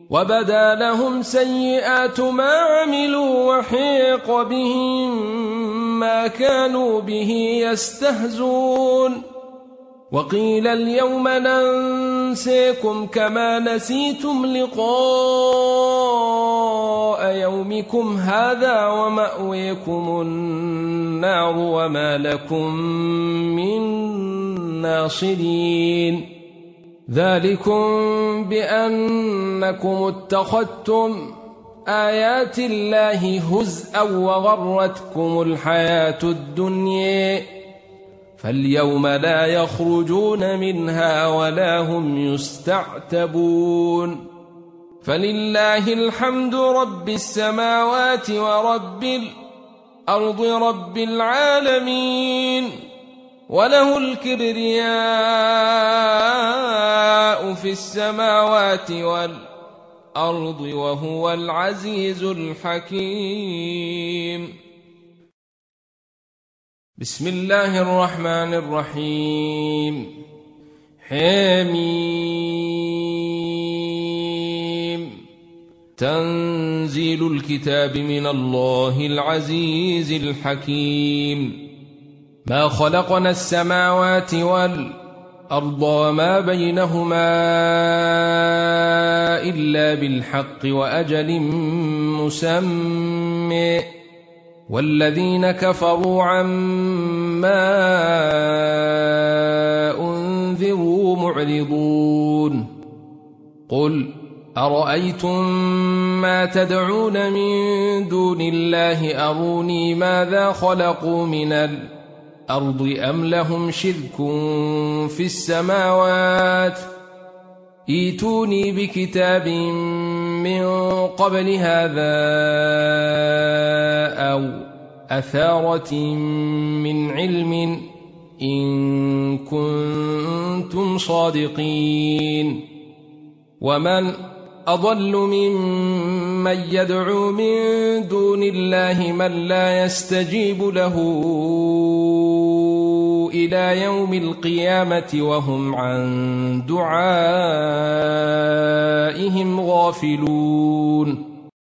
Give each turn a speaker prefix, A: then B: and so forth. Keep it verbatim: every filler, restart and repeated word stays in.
A: وبدا لهم سيئات ما عملوا وحيق بهم ما كانوا به يستهزون وقيل اليوم ننسيكم كما نسيتم لقاء يومكم هذا ومأويكم النار وما لكم من ناصرين ذلكم بأنكم اتخذتم آيات الله هزءا وغرتكم الحياة الدنيا فاليوم لا يخرجون منها ولا هم يستعتبون فلله الحمد رب السماوات ورب الأرض رب العالمين وله الكبرياء في السماوات والأرض وهو العزيز الحكيم. بسم الله الرحمن الرحيم. حميم. تنزيل الكتاب من الله العزيز الحكيم. ما خلقنا السماوات والأرض وما بينهما إلا بالحق وأجل مسمى والذين كفروا عما أنذروا معرضون قل أرأيتم ما تدعون من دون الله أروني ماذا خلقوا من الأرض أم لهم شرك في السماوات ائتوني بكتاب من قبل هذا أو أثارة من علم إن كنتم صادقين ومن أضل ممن يدعو من دون الله من لا يستجيب له إلى يوم القيامة وهم عن دعائهم غافلون